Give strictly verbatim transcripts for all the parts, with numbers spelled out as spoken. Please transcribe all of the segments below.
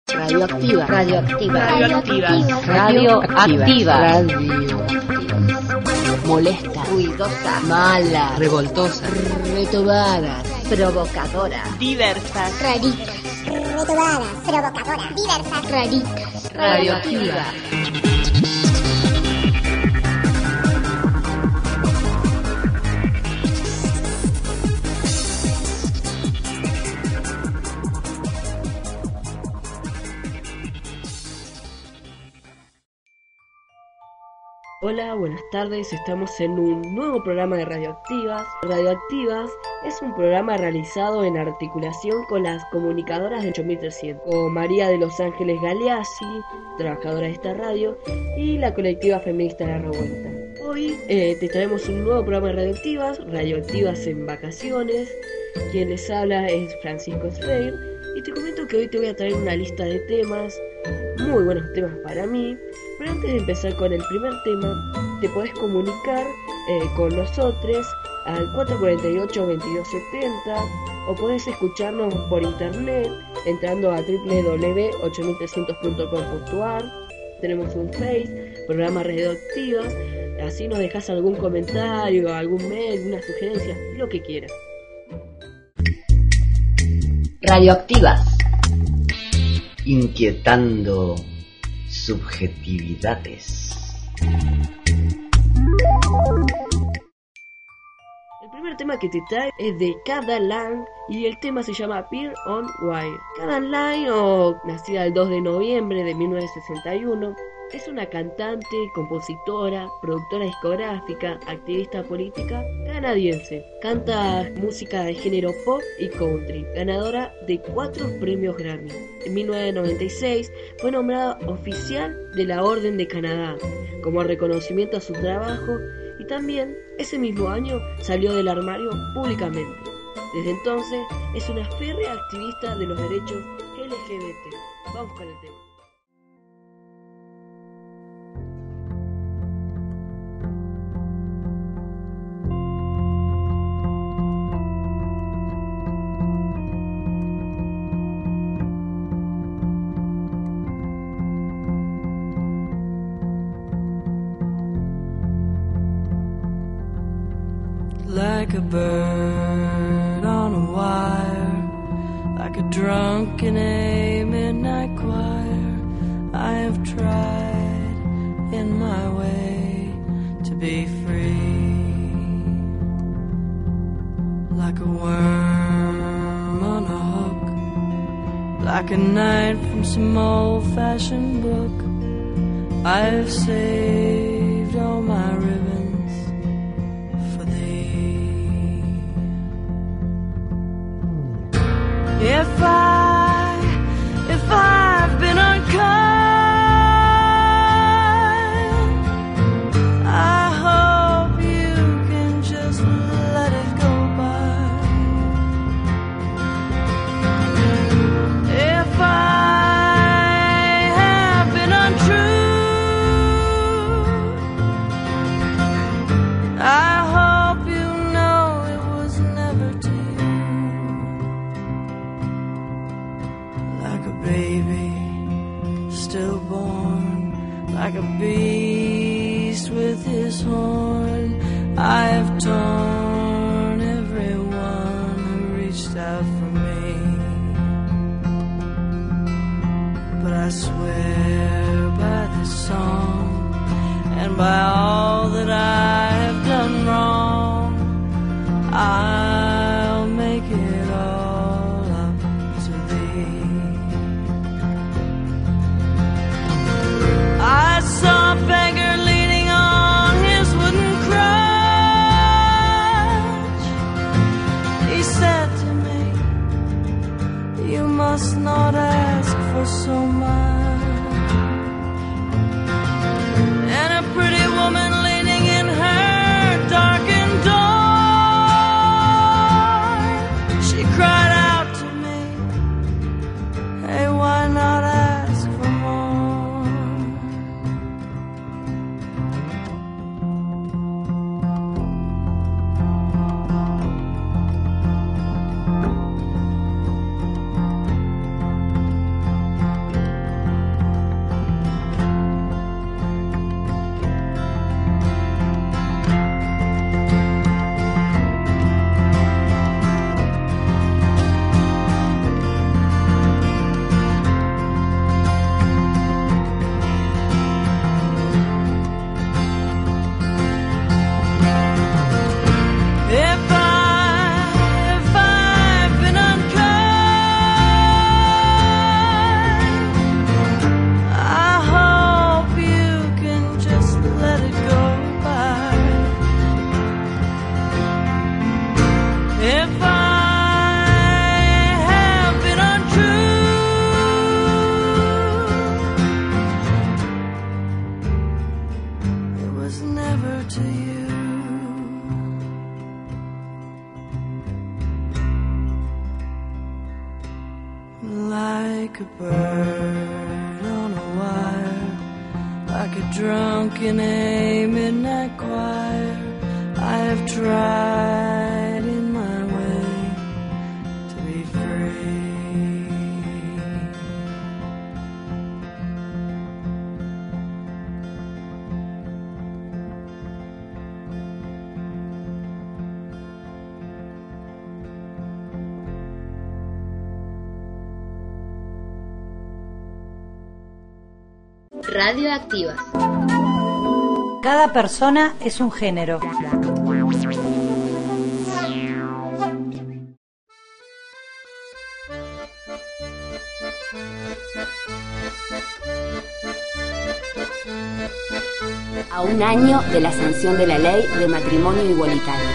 Radioactiva. Radioactiva. Radioactivas. Radioactiva. Molesta. Ruidosa. Mala. Revoltosa. Retobada. Provocadora. Diversas. Raritas. Retobadas. Provocadoras. Diversas. Raritas. Radioactiva. Hola, buenas tardes, estamos en un nuevo programa de Radioactivas. Radioactivas es un programa realizado en articulación con las comunicadoras de ocho mil trescientos, con María de los Ángeles Galeazzi, trabajadora de esta radio, y la colectiva feminista La Revuelta. Hoy eh, te traemos un nuevo programa de Radioactivas, Radioactivas en vacaciones. Quien les habla es Francisco Sreir, y te comento que hoy te voy a traer una lista de temas, muy buenos temas para mí. Pero antes de empezar con el primer tema, te podés comunicar eh, con nosotros al cuatro cuatro ocho, veintidós setenta, o podés escucharnos por internet entrando a doble u doble u doble u punto ocho mil trescientos punto com punto a r. Tenemos un Face, programa Radioactivas, así nos dejas algún comentario, algún mail, una sugerencia, lo que quieras. Radioactivas. Inquietando subjetividades. El primer tema que te trae es de Cada Lang y el tema se llama Peer on Wire. Cada Lang, o nacida el dos de noviembre de mil novecientos sesenta y uno, es una cantante, compositora, productora discográfica, activista política canadiense. Canta música de género pop y country, ganadora de cuatro premios Grammy. En mil novecientos noventa y seis fue nombrada oficial de la Orden de Canadá como reconocimiento a su trabajo, y también ese mismo año salió del armario públicamente. Desde entonces es una férrea activista de los derechos L G B T. Vamos con el tema. Like a bird on a wire, like a drunk in a midnight choir, I have tried in my way to be free. Like a worm on a hook, like a knight from some old-fashioned book, I have saved all my ribbons. If I, if I've been unkind, I hope you can just let it go by. If I have been untrue, I hope you know it was never to you. Baby, stillborn, like a beast with his horn, I have torn everyone who reached out for me. But I swear by this song and by all that I have done wrong, I'll make it all up to thee. I saw a beggar leaning on his wooden crutch. He said to me, you must not ask for so much. And a pretty woman leaning in her darkened door, she cried out to me, hey, why not ask for more? bird on a wire, like a drunken A midnight choir. I have tried in my way to be free. Radioactivas. Cada persona es un género. A un año de la sanción de la ley de matrimonio igualitario.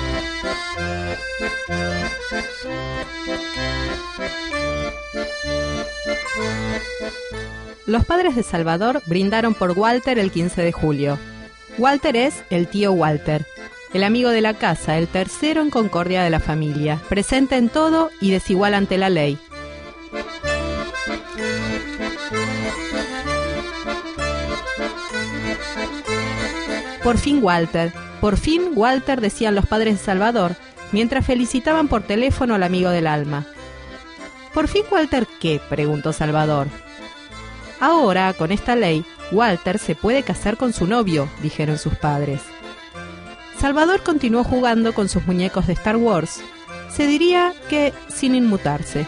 Los padres de Salvador brindaron por Walter el quince de julio. Walter es el tío Walter, el amigo de la casa, el tercero en concordia de la familia, presente en todo y desigual ante la ley. Por fin Walter, por fin Walter, decían los padres de Salvador, mientras felicitaban por teléfono al amigo del alma. ¿Por fin Walter qué?, preguntó Salvador. Ahora, con esta ley, Walter se puede casar con su novio, dijeron sus padres. Salvador continuó jugando con sus muñecos de Star Wars, se diría que sin inmutarse.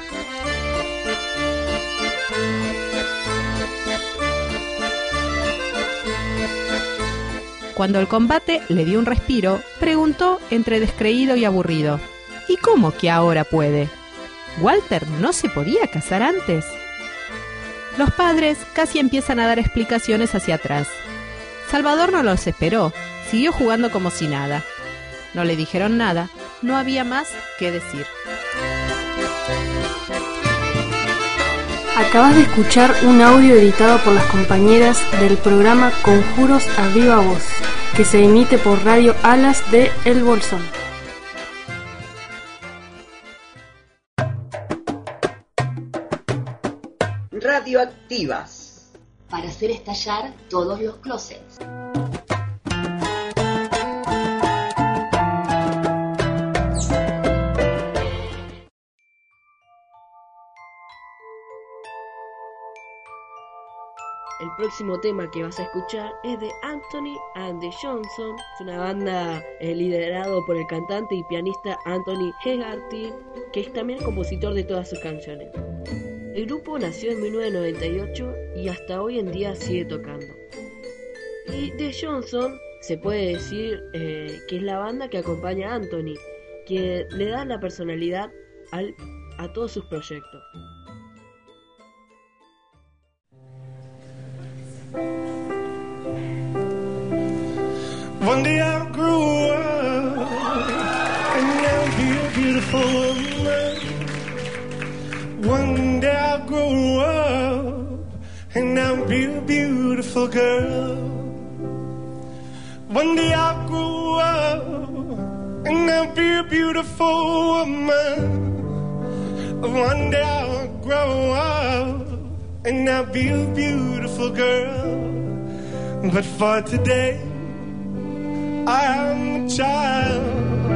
Cuando el combate le dio un respiro, preguntó entre descreído y aburrido: ¿y cómo que ahora puede? ¿Walter no se podía casar antes? Los padres casi empiezan a dar explicaciones hacia atrás. Salvador no los esperó, siguió jugando como si nada. No le dijeron nada, no había más que decir. Acabas de escuchar un audio editado por las compañeras del programa Conjuros a Viva Voz, que se emite por Radio Alas de El Bolsón. Radioactivas. Para hacer estallar todos los closets. El próximo tema que vas a escuchar es de Anthony and the Johnson. Es una banda eh, liderado por el cantante y pianista Anthony Hegarty, que es también el compositor de todas sus canciones. El grupo nació en mil novecientos noventa y ocho y hasta hoy en día sigue tocando. Y The Johnson se puede decir eh, que es la banda que acompaña a Anthony, que le da la personalidad al, a todos sus proyectos. One day I grew up and I'll be a beautiful woman. One day I grew up and I'll be a beautiful girl. One day I grew up and I'll be a beautiful woman. One day I'll grow up and I'll be a beautiful girl. But for today I am a child.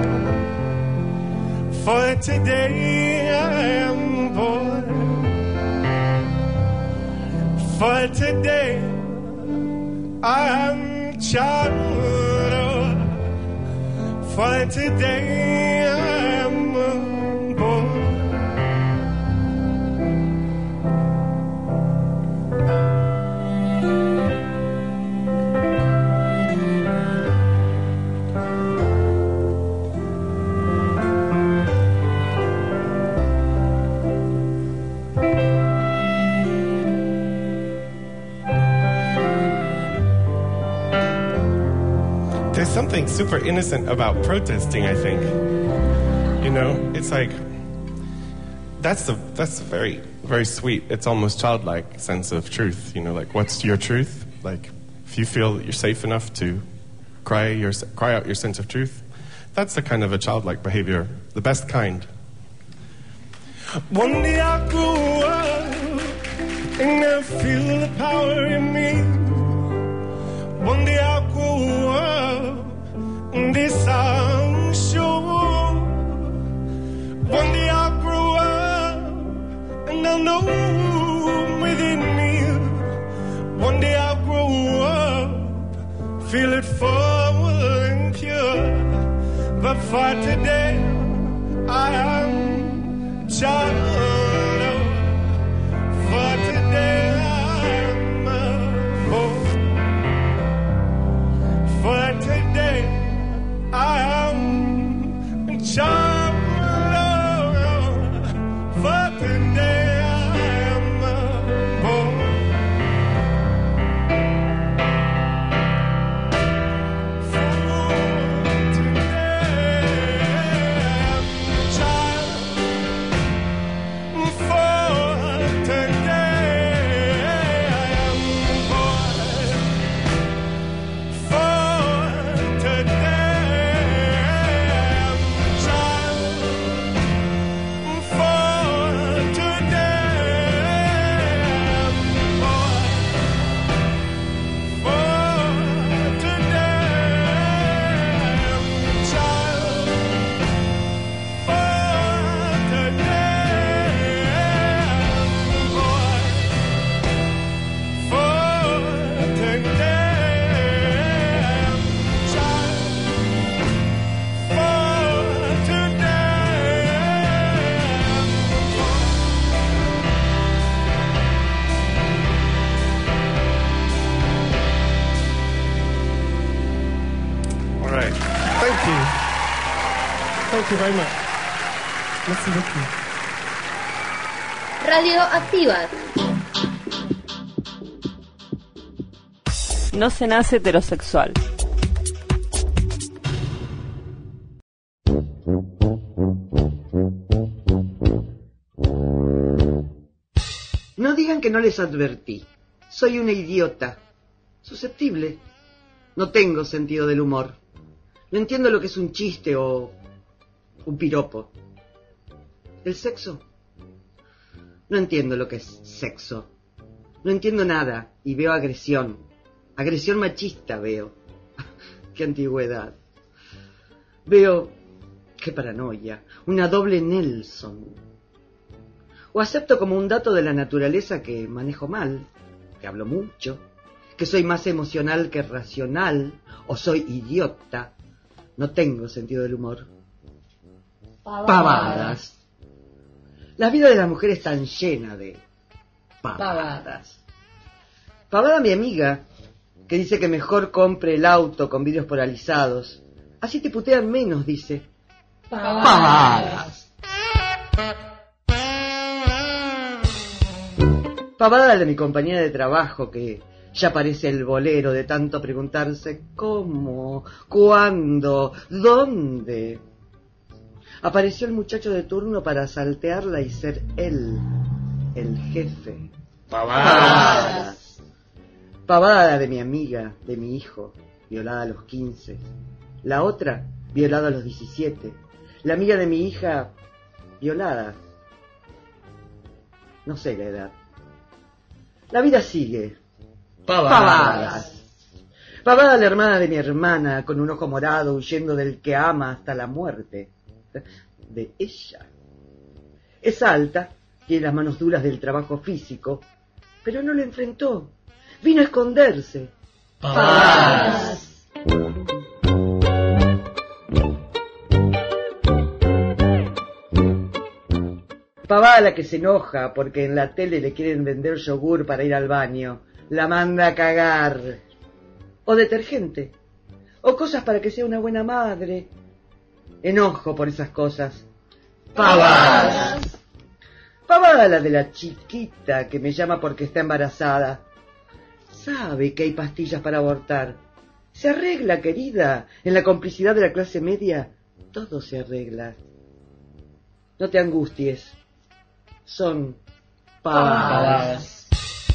For today I am a boy. For today I am a child. For today I am a boy. There's something super innocent about protesting, I think. You know, it's like, that's the that's very, very sweet. It's almost childlike sense of truth. You know, like, what's your truth? Like, if you feel you're safe enough to cry your cry out your sense of truth, that's the kind of a childlike behavior, the best kind. One day I grew up and I feel the power in me. One day I'll grow up, and this I'm sure. One day I'll grow up, and I'll know within me. One day I'll grow up, feel it full and pure. But for today, I am a child. For today, I am a boy. For today, I am a child. For today, I am a boy. Thank you very much. Merci beaucoup. Radioactivas. No se nace heterosexual. No digan que no les advertí. Soy una idiota. Susceptible. No tengo sentido del humor. No entiendo lo que es un chiste o un piropo. ¿El sexo? No entiendo lo que es sexo. No entiendo nada y veo agresión. Agresión machista veo. ¡Qué antigüedad! Veo... ¡Qué paranoia! Una doble Nelson. O acepto como un dato de la naturaleza que manejo mal, que hablo mucho, que soy más emocional que racional, o soy idiota. No tengo sentido del humor. Pavadas. Pavadas. La vida de las mujeres está llena de pavadas. Pavada mi amiga, que dice que mejor compre el auto con vidrios polarizados. Así te putean menos, dice. Pavadas. Pavadas. Pavada de mi compañera de trabajo, que ya parece el bolero de tanto preguntarse cómo, cuándo, dónde. Apareció el muchacho de turno para saltearla y ser él, el jefe. Pavadas. Pavada de mi amiga, de mi hijo, violada a los quince. La otra, violada a los diecisiete. La amiga de mi hija, violada. No sé la edad. La vida sigue. Pavadas. Pavadas. Pavada la hermana de mi hermana, con un ojo morado, huyendo del que ama hasta la muerte. De ella. Es alta, tiene las manos duras del trabajo físico, pero no lo enfrentó. Vino a esconderse. Pavadas. Pavada la que se enoja porque en la tele le quieren vender yogur para ir al baño. La manda a cagar. O detergente. O cosas para que sea una buena madre. Enojo por esas cosas. Pavadas. Pavada la de la chiquita que me llama porque está embarazada. Sabe que hay pastillas para abortar. Se arregla, querida. En la complicidad de la clase media, todo se arregla. No te angusties. Son pavadas.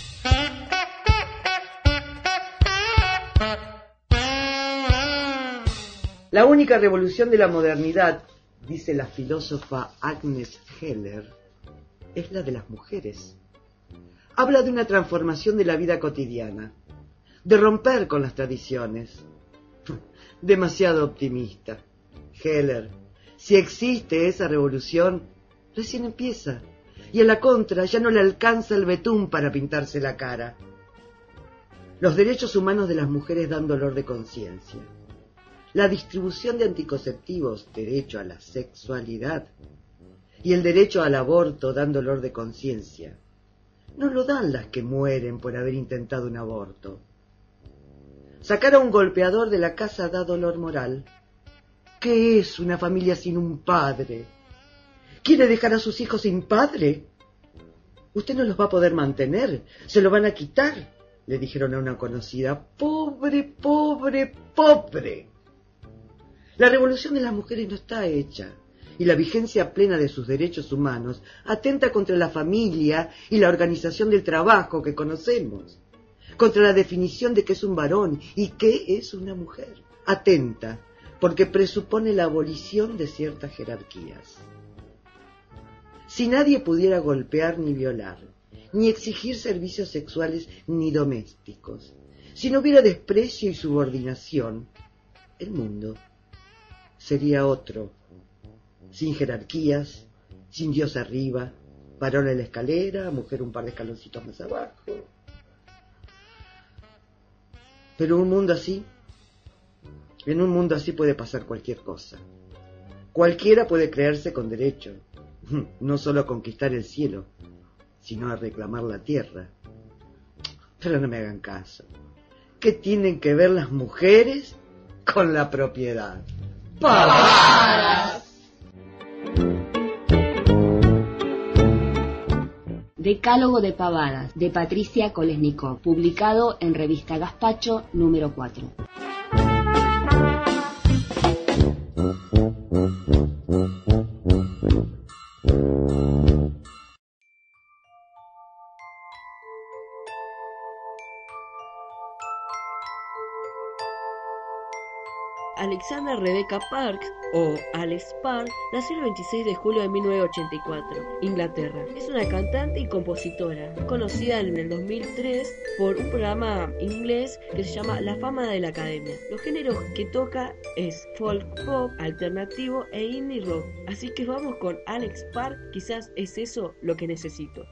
La única revolución de la modernidad, dice la filósofa Agnes Heller, es la de las mujeres. Habla de una transformación de la vida cotidiana, de romper con las tradiciones. Demasiado optimista. Heller, si existe esa revolución, recién empieza, y a la contra ya no le alcanza el betún para pintarse la cara. Los derechos humanos de las mujeres dan dolor de conciencia. La distribución de anticonceptivos, derecho a la sexualidad, y el derecho al aborto dan dolor de conciencia. No lo dan las que mueren por haber intentado un aborto. Sacar a un golpeador de la casa da dolor moral. ¿Qué es una familia sin un padre? ¿Quiere dejar a sus hijos sin padre? Usted no los va a poder mantener, se lo van a quitar, le dijeron a una conocida. Pobre, pobre, pobre. La revolución de las mujeres no está hecha, y la vigencia plena de sus derechos humanos atenta contra la familia y la organización del trabajo que conocemos, contra la definición de qué es un varón y qué es una mujer. Atenta, porque presupone la abolición de ciertas jerarquías. Si nadie pudiera golpear ni violar, ni exigir servicios sexuales ni domésticos, si no hubiera desprecio y subordinación, el mundo sería otro, sin jerarquías, sin Dios arriba, varón en la escalera, mujer un par de escaloncitos más abajo. Pero un mundo así, en un mundo así puede pasar cualquier cosa. Cualquiera puede creerse con derecho, no solo a conquistar el cielo, sino a reclamar la tierra. Pero no me hagan caso. ¿Qué tienen que ver las mujeres con la propiedad? ¡Pavadas! Decálogo de pavadas, de Patricia Kolesnikov, publicado en Revista Gazpacho, número cuatro. Alexandra Rebecca Parks, o Alex Park, nació el veintiséis de julio de mil novecientos ochenta y cuatro, Inglaterra. Es una cantante y compositora, conocida en el dos mil tres por un programa inglés que se llama La Fama de la Academia. Los géneros que toca es folk pop, alternativo e indie rock. Así que vamos con Alex Park, quizás es eso lo que necesito.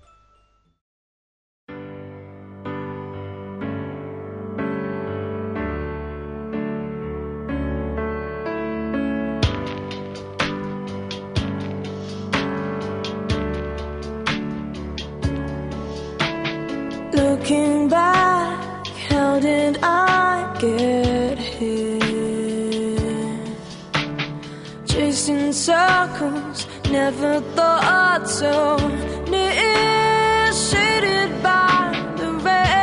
Looking back, how did I get here? Chasing circles, never thought so near. Shaded by the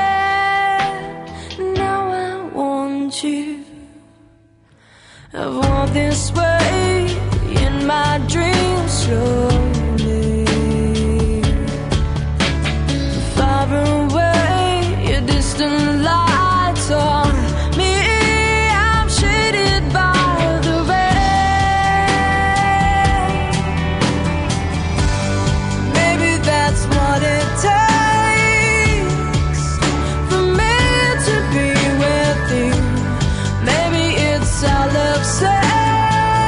red, now I want you. I've walked this way in my dreams slowly, far away. Distant lights on me, I'm shaded by the rain. Maybe that's what it takes for me to be with you. Maybe it's all of same.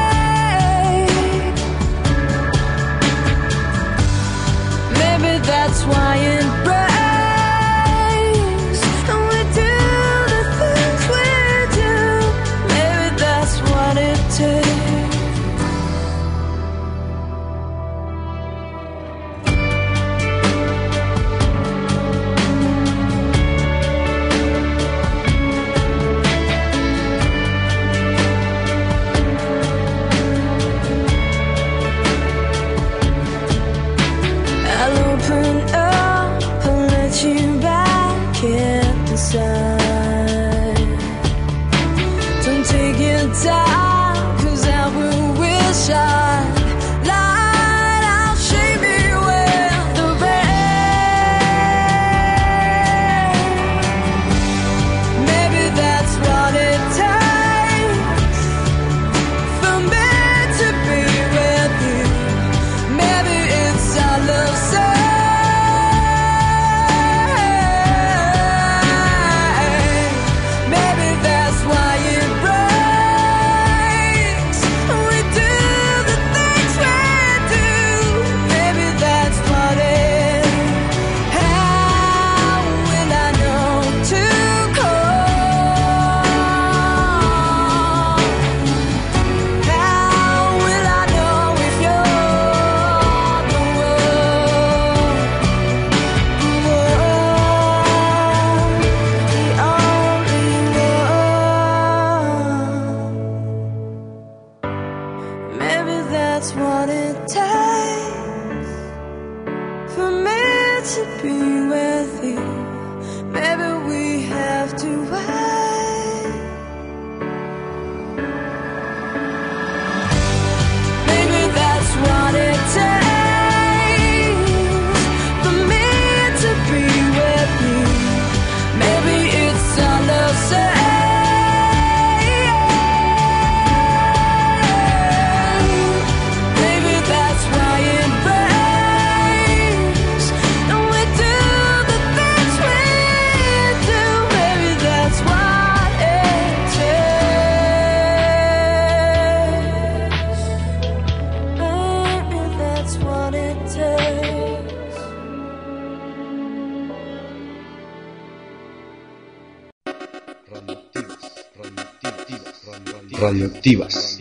Radioactivas.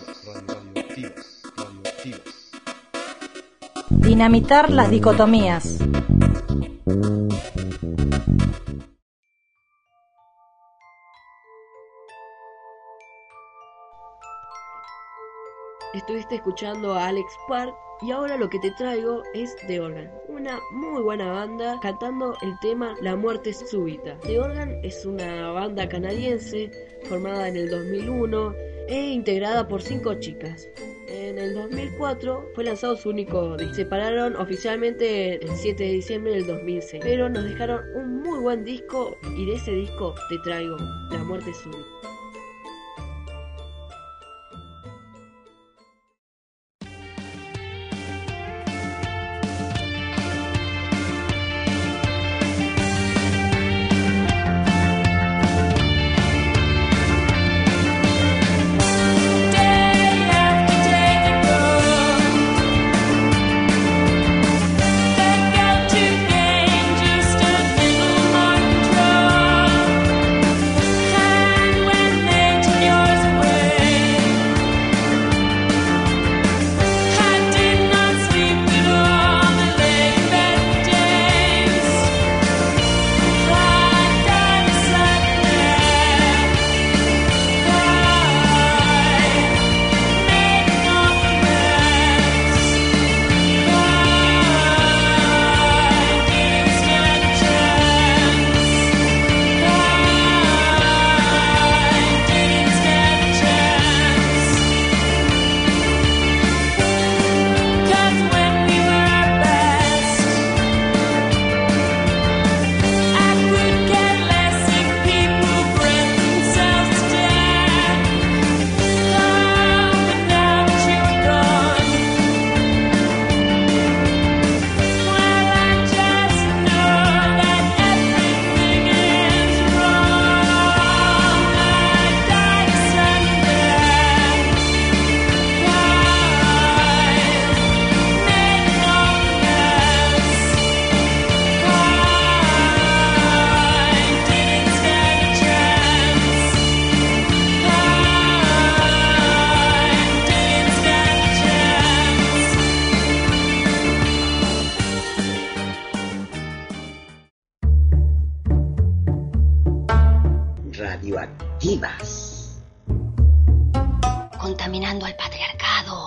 Dinamitar las dicotomías. Estuviste escuchando a Alex Park y ahora lo que te traigo es The Organ, una muy buena banda cantando el tema La muerte súbita. The Organ es una banda canadiense formada en el dos mil uno e integrada por cinco chicas. En el dos mil cuatro fue lanzado su único disco. Se separaron oficialmente el siete de diciembre del dos mil seis, pero nos dejaron un muy buen disco y de ese disco te traigo La muerte súbita. Radioactivas. Contaminando al patriarcado.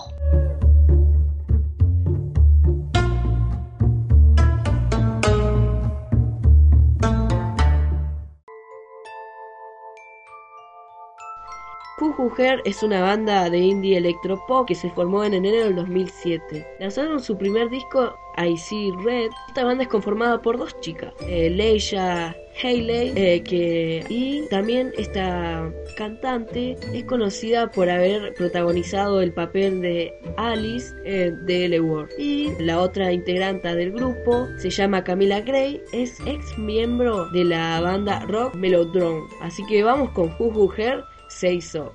Juju Her es una banda de indie electropop que se formó en enero del dos mil siete. Lanzaron su primer disco, I See Red. Esta banda es conformada por dos chicas, eh, Leisha Haley, eh, que, y también esta cantante es conocida por haber protagonizado el papel de Alice eh, de L Word. Y la otra integrante del grupo se llama Camila Gray, es ex miembro de la banda rock Melodrome. Así que vamos con Juju Her, Say So.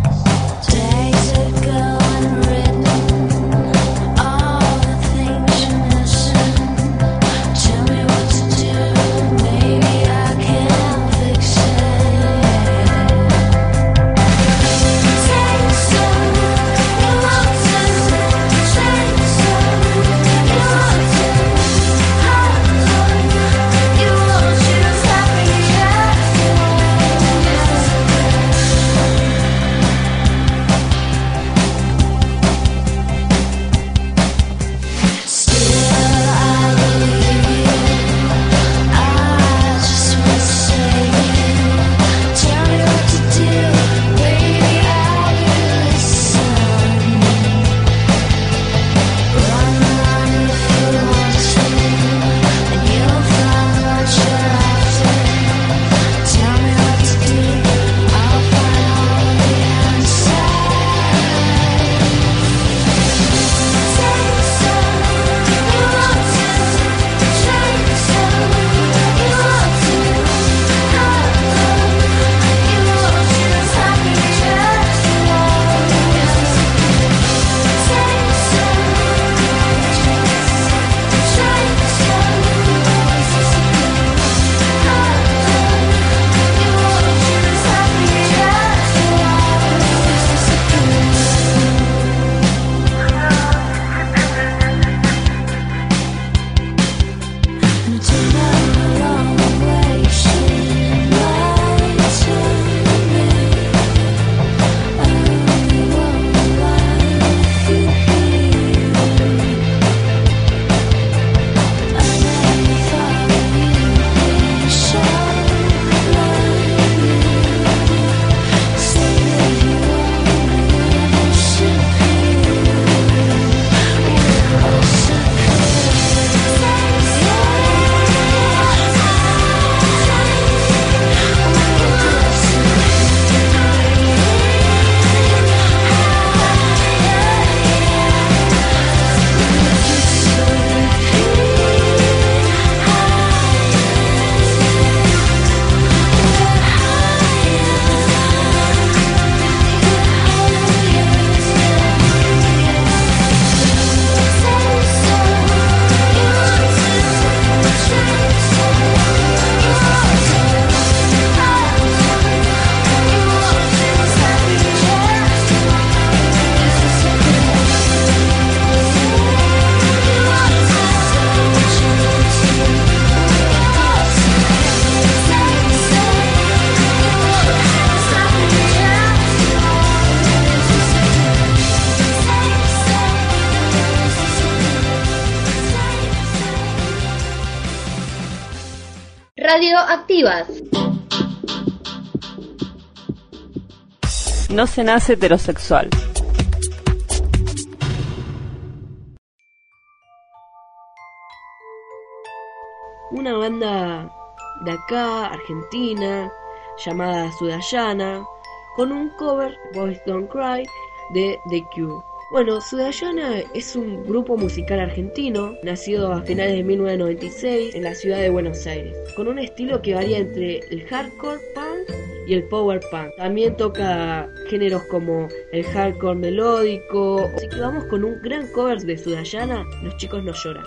Days ago unwritten, all the things you Radioactivas. No se nace heterosexual. Una banda de acá, Argentina, llamada Sudayana, con un cover, Boys Don't Cry, de The Cure. Bueno, Sudayana es un grupo musical argentino, nacido a finales de mil novecientos noventa y seis en la ciudad de Buenos Aires, con un estilo que varía entre el hardcore punk y el power punk. También toca géneros como el hardcore melódico. Así que vamos con un gran cover de Sudayana, Los chicos no lloran.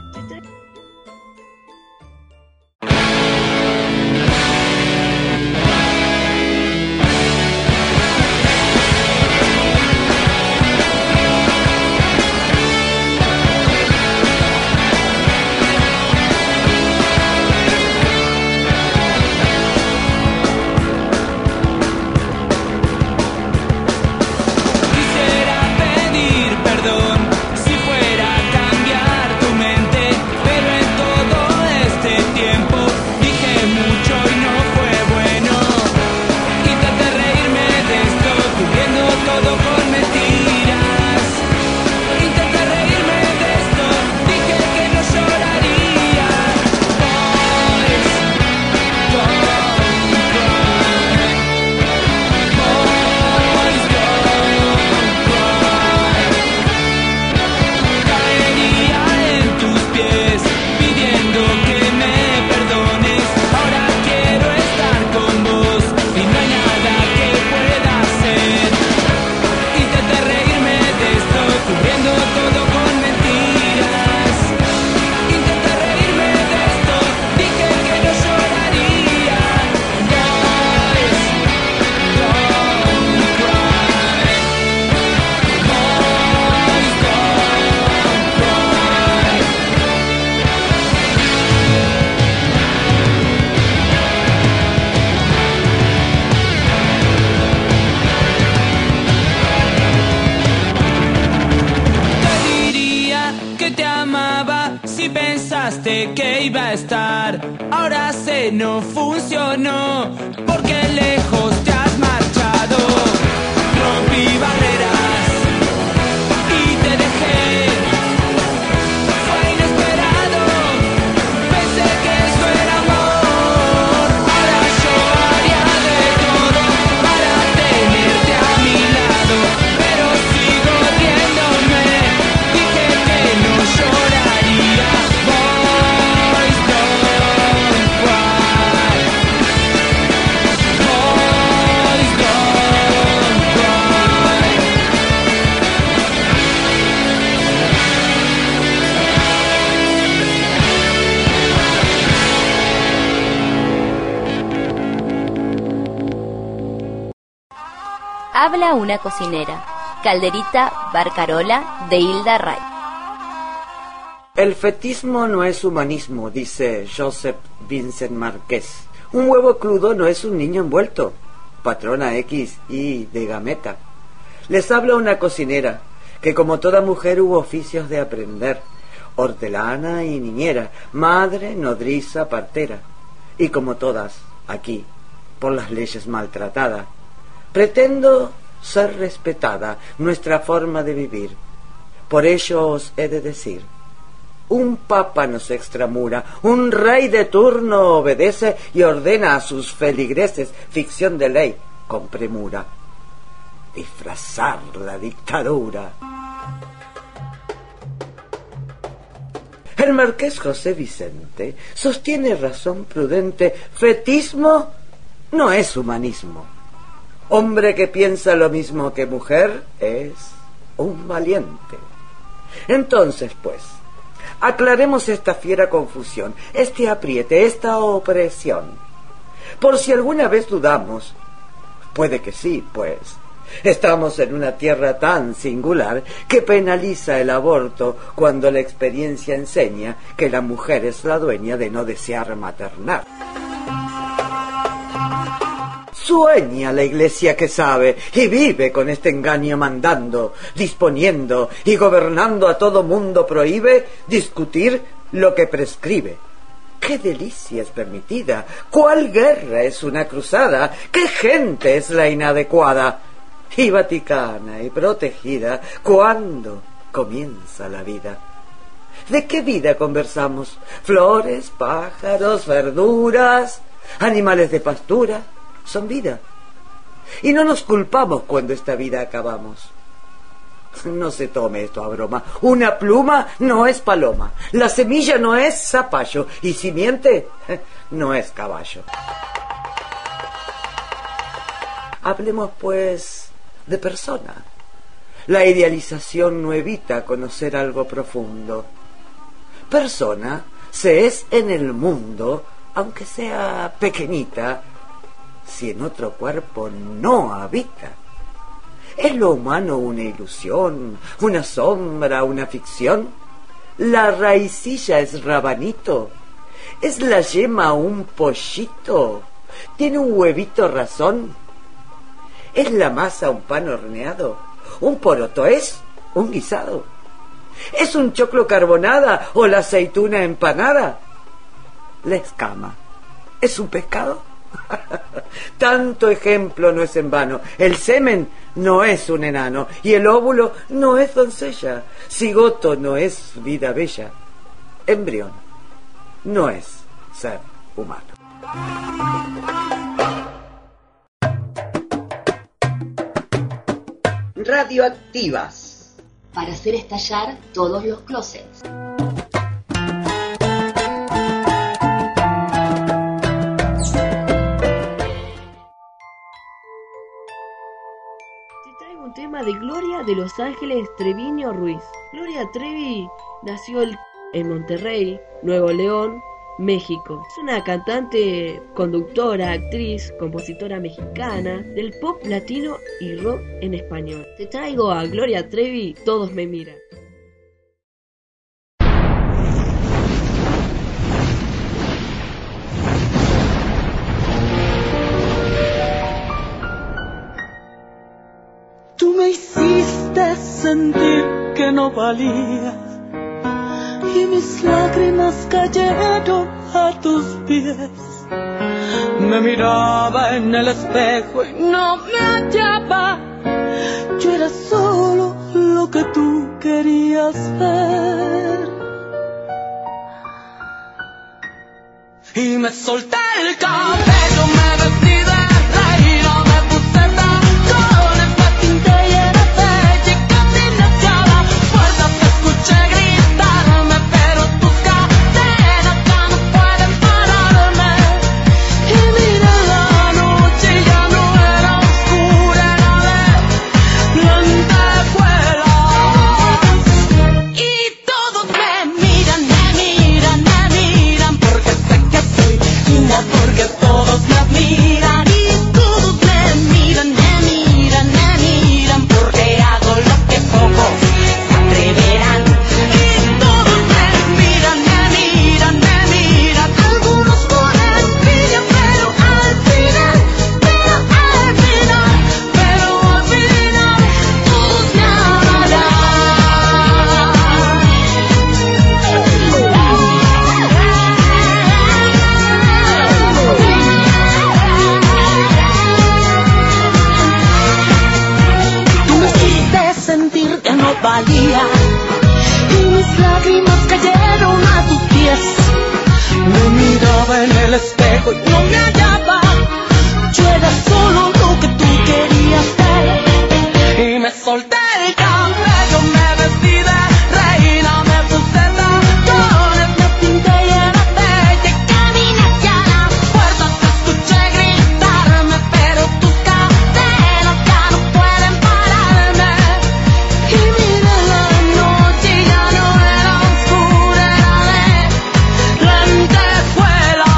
Que iba a estar, ahora se no funcionó, porque lejos te has marchado. Rompí barreras y te dejé, fue inesperado, pensé que eso era amor. Ahora yo haría de todo para tenerte a mi lado, pero sigo riéndome, dije que no lloraría. Habla una cocinera. Calderita Barcarola, de Hilda Ray. El fetismo no es humanismo, dice Joseph Vincent Márquez. Un huevo crudo no es un niño envuelto. Patrona X y de Gameta. Les habla una cocinera, que como toda mujer hubo oficios de aprender. Hortelana y niñera, madre, nodriza, partera. Y como todas, aquí, por las leyes maltratada. Pretendo ser respetada, nuestra forma de vivir. Por ello os he de decir, un papa nos extramura, un rey de turno obedece y ordena a sus feligreses, ficción de ley, con premura, disfrazar la dictadura. El marqués José Vicente sostiene razón prudente, fetismo no es humanismo. Hombre que piensa lo mismo que mujer es un valiente. Entonces, pues, aclaremos esta fiera confusión, este apriete, esta opresión. Por si alguna vez dudamos, puede que sí, pues, estamos en una tierra tan singular que penaliza el aborto cuando la experiencia enseña que la mujer es la dueña de no desear maternar. Sueña la iglesia que sabe y vive con este engaño mandando, disponiendo y gobernando a todo mundo prohíbe discutir lo que prescribe. ¡Qué delicia es permitida! ¿Cuál guerra es una cruzada? ¿Qué gente es la inadecuada? Y vaticana y protegida, ¿cuándo comienza la vida? ¿De qué vida conversamos? Flores, pájaros, verduras, animales de pastura, son vida. Y no nos culpamos cuando esta vida acabamos. No se tome esto a broma. Una pluma no es paloma. La semilla no es zapallo. Y si miente, no es caballo. Hablemos, pues, de persona. La idealización no evita conocer algo profundo. Persona se es en el mundo, aunque sea pequeñita, si en otro cuerpo no habita. ¿Es lo humano una ilusión, una sombra, una ficción? ¿La raicilla es rabanito? ¿Es la yema un pollito? ¿Tiene un huevito razón? ¿Es la masa un pan horneado? ¿Un poroto es un guisado? ¿Es un choclo carbonada o la aceituna empanada? ¿La escama es un pescado? Tanto ejemplo no es en vano. El semen no es un enano y el óvulo no es doncella. Cigoto no es vida bella. Embrión no es ser humano. Radioactivas, para hacer estallar todos los closets. Un tema de Gloria de Los Ángeles Treviño Ruiz. Gloria Trevi nació en Monterrey, Nuevo León, México. Es una cantante, conductora, actriz, compositora mexicana del pop latino y rock en español. Te traigo a Gloria Trevi, Todos me miran. Tú me hiciste sentir que no valía y mis lágrimas cayeron a tus pies. Me miraba en el espejo y no me hallaba. Yo era solo lo que tú querías ver. Y me solté el cabello, me vestí de reina, me puse tacones, me pinté y era bella y caminé hacia la puerta. Te escuché gritarme, pero tus cadenas ya no pueden pararme. Y mira la noche y ya no era oscura, era de lentejuelas. Y todos me miran, me miran, me miran, porque sé que soy linda, porque todos me admiran. Y todos me miran, me miran, me miran, porque hago lo que pocos se atreverán. Y todos me miran, me miran, me miran, algunos por envidia, pero al final, pero al final, pero al final, todos me amarán. Tú me hiciste sentir que no valía y mis lágrimas cayeron a tus pies. Me miraba en el espejo y no me hallaba. Yo era solo lo que tú querías ser. Y me solté el cabello, me vestí de reina, me puse tacones, me pinté y era bella y caminé hacia la puerta. Te escuché gritarme, pero tus cadenas ya no pueden pararme. Y mira la noche y ya no era oscura, era de lentejuelas.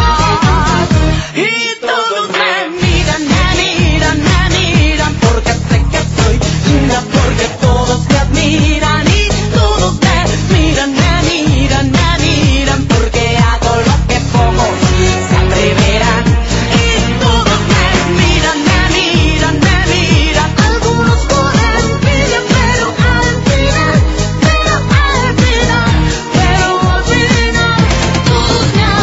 Y todos me miran, me miran, me miran, porque sé que soy linda, porque todos me admiran. Y todos me miran, me miran, me miran, porque hago lo que pocos se atreverán. Y todos me miran, me miran, me miran, algunos por envidia, pero al final, pero al final, pero al final, todos me amarán.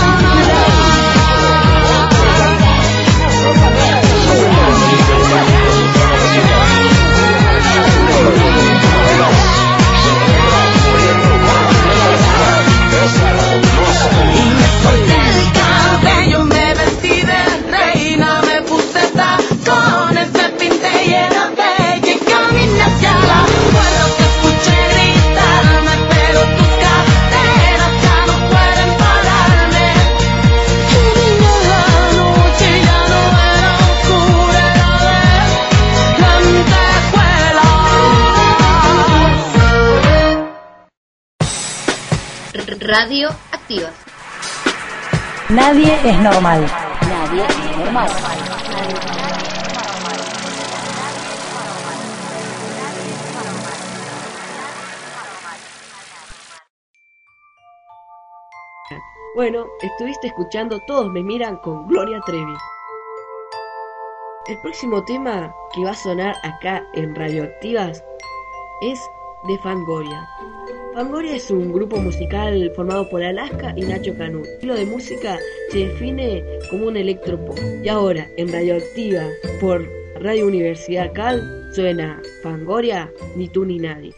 Radioactivas. Nadie es normal. Nadie es normal. Bueno, estuviste escuchando Todos me miran con Gloria Trevi. El próximo tema que va a sonar acá en Radioactivas es de Fangoria. Fangoria es un grupo musical formado por Alaska y Nacho Canut. El estilo de música se define como un electropop. Y ahora, en Radioactiva, por Radio Universidad Cal, suena Fangoria, Ni tú ni nadie.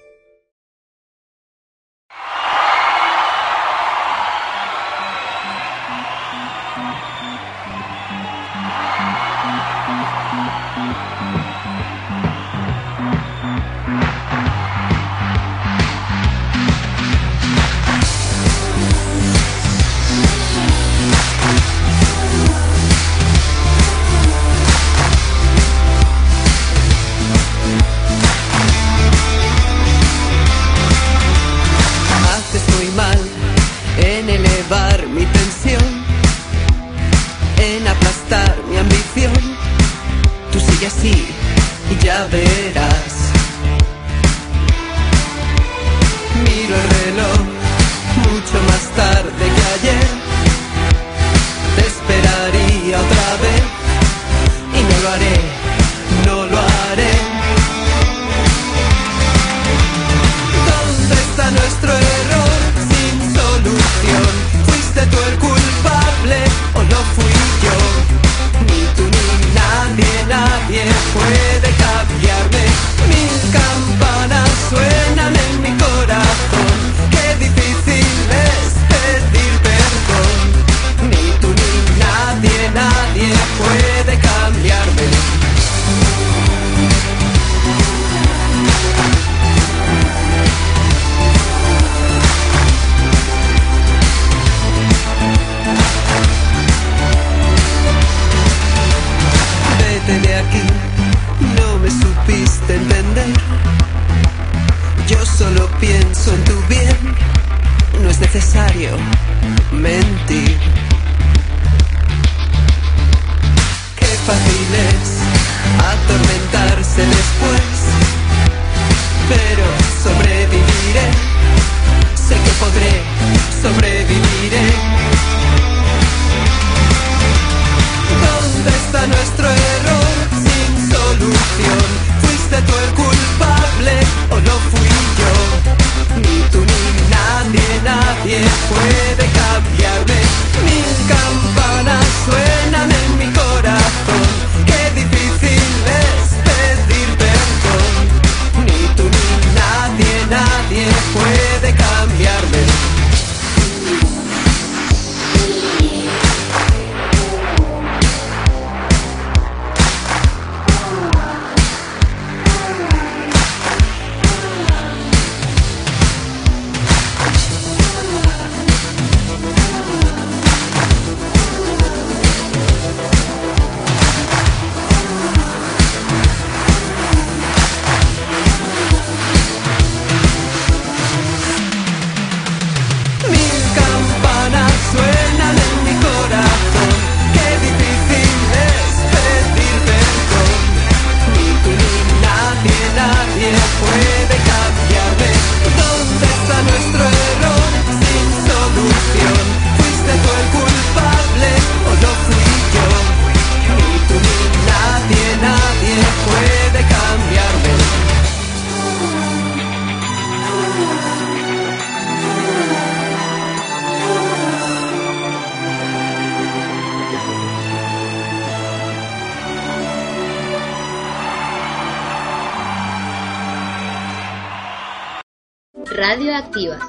Radioactivas.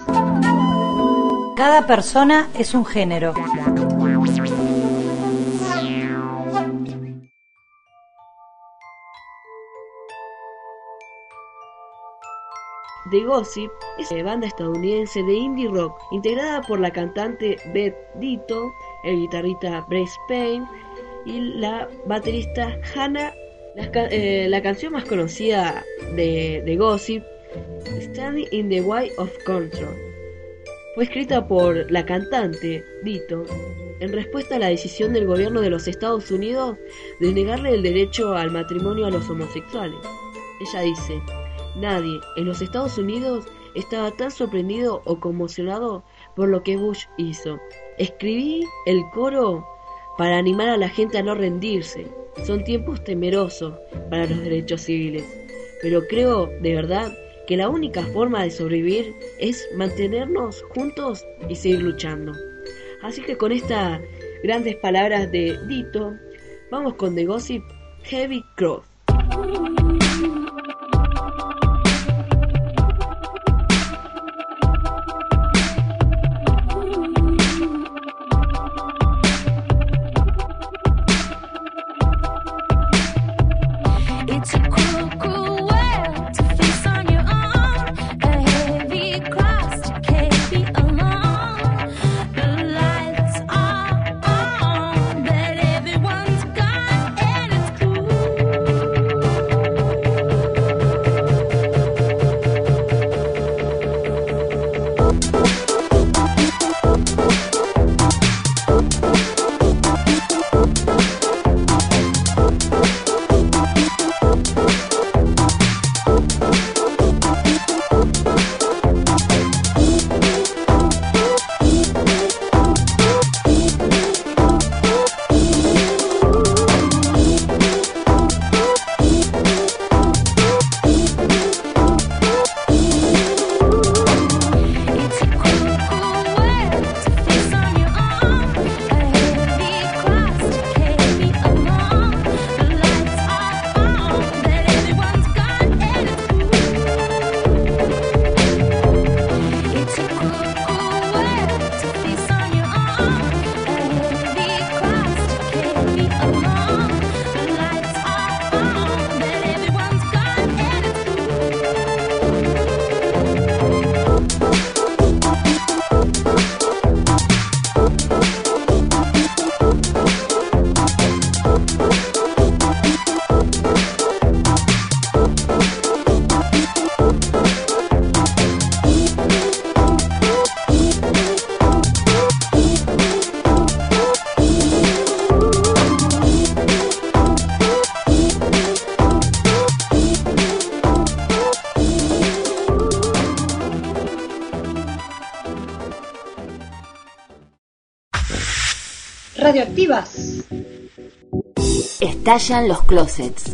Cada persona es un género. The Gossip es una banda estadounidense de indie rock integrada por la cantante Beth Ditto, el guitarrista Bryce Payne y la baterista Hannah. La, eh, la canción más conocida de The Gossip, Standing in the Way of Control. Fue escrita por la cantante Dito en respuesta a la decisión del gobierno de los Estados Unidos de negarle el derecho al matrimonio a los homosexuales. Ella dice: nadie en los Estados Unidos estaba tan sorprendido o conmocionado por lo que Bush hizo. Escribí el coro para animar a la gente a no rendirse. Son tiempos temerosos para los derechos civiles, pero creo de verdad que la única forma de sobrevivir es mantenernos juntos y seguir luchando. Así que con estas grandes palabras de Dito, vamos con The Gossip, Heavy Cross. Radioactivas. Estallan los closets.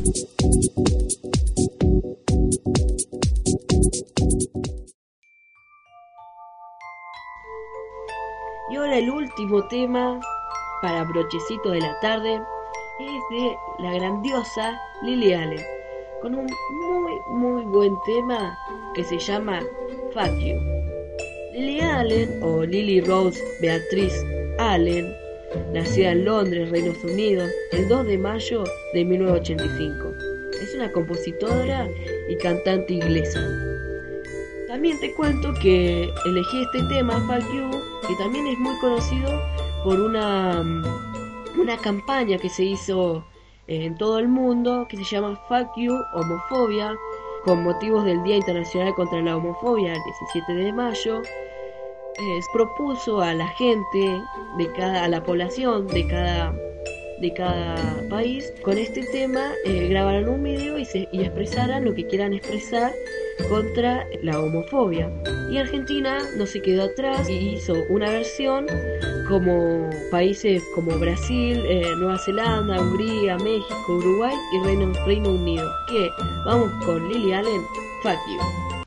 Y ahora el último tema para brochecito de la tarde es de la grandiosa Lily Allen, con un muy muy buen tema que se llama Fuck You. Lily Allen, o Lily Rose Beatrice Allen, nacida en Londres, Reinos Unidos, el dos de mayo de mil novecientos ochenta y cinco. Es una compositora y cantante inglesa. También te cuento que elegí este tema, Fuck You, que también es muy conocido por una, una campaña que se hizo en todo el mundo, que se llama Fuck You Homofobia, con motivos del Día Internacional contra la Homofobia, el diecisiete de mayo. Eh, propuso a la gente, de cada, a la población de cada, de cada país, con este tema eh, grabaran un video y, se, y expresaran lo que quieran expresar contra la homofobia. Y Argentina no se quedó atrás y hizo una versión como países como Brasil, eh, Nueva Zelanda, Hungría, México, Uruguay y Reino, Reino Unido. Que vamos con Lily Allen, Fuck You.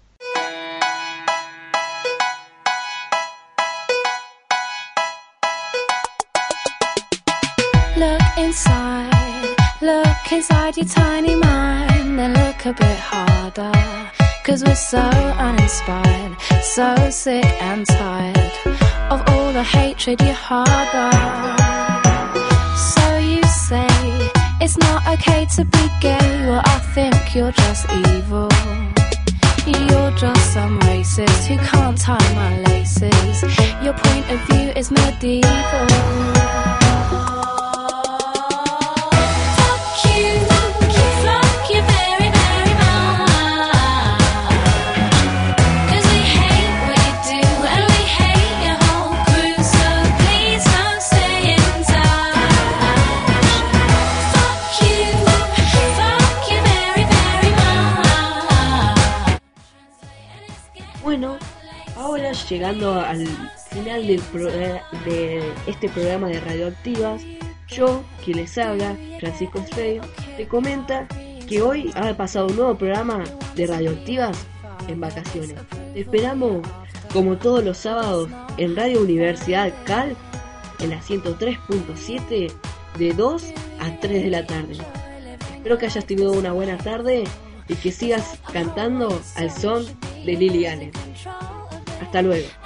Look inside, look inside your tiny mind, then look a bit harder, cause we're so uninspired, so sick and tired of all the hatred you harbor. So you say, it's not okay to be gay, well I think you're just evil. You're just some racist who can't tie my laces. Your point of view is medieval. Hate Bueno, ahora llegando al final del pro- de este programa de Radioactivas, yo, que les habla, Francisco Estrella, te comenta que hoy ha pasado un nuevo programa de Radioactivas en vacaciones. Te esperamos, como todos los sábados, en Radio Universidad Cal, en la ciento tres punto siete, de dos a tres de la tarde. Espero que hayas tenido una buena tarde y que sigas cantando al son de Lily Allen. Hasta luego.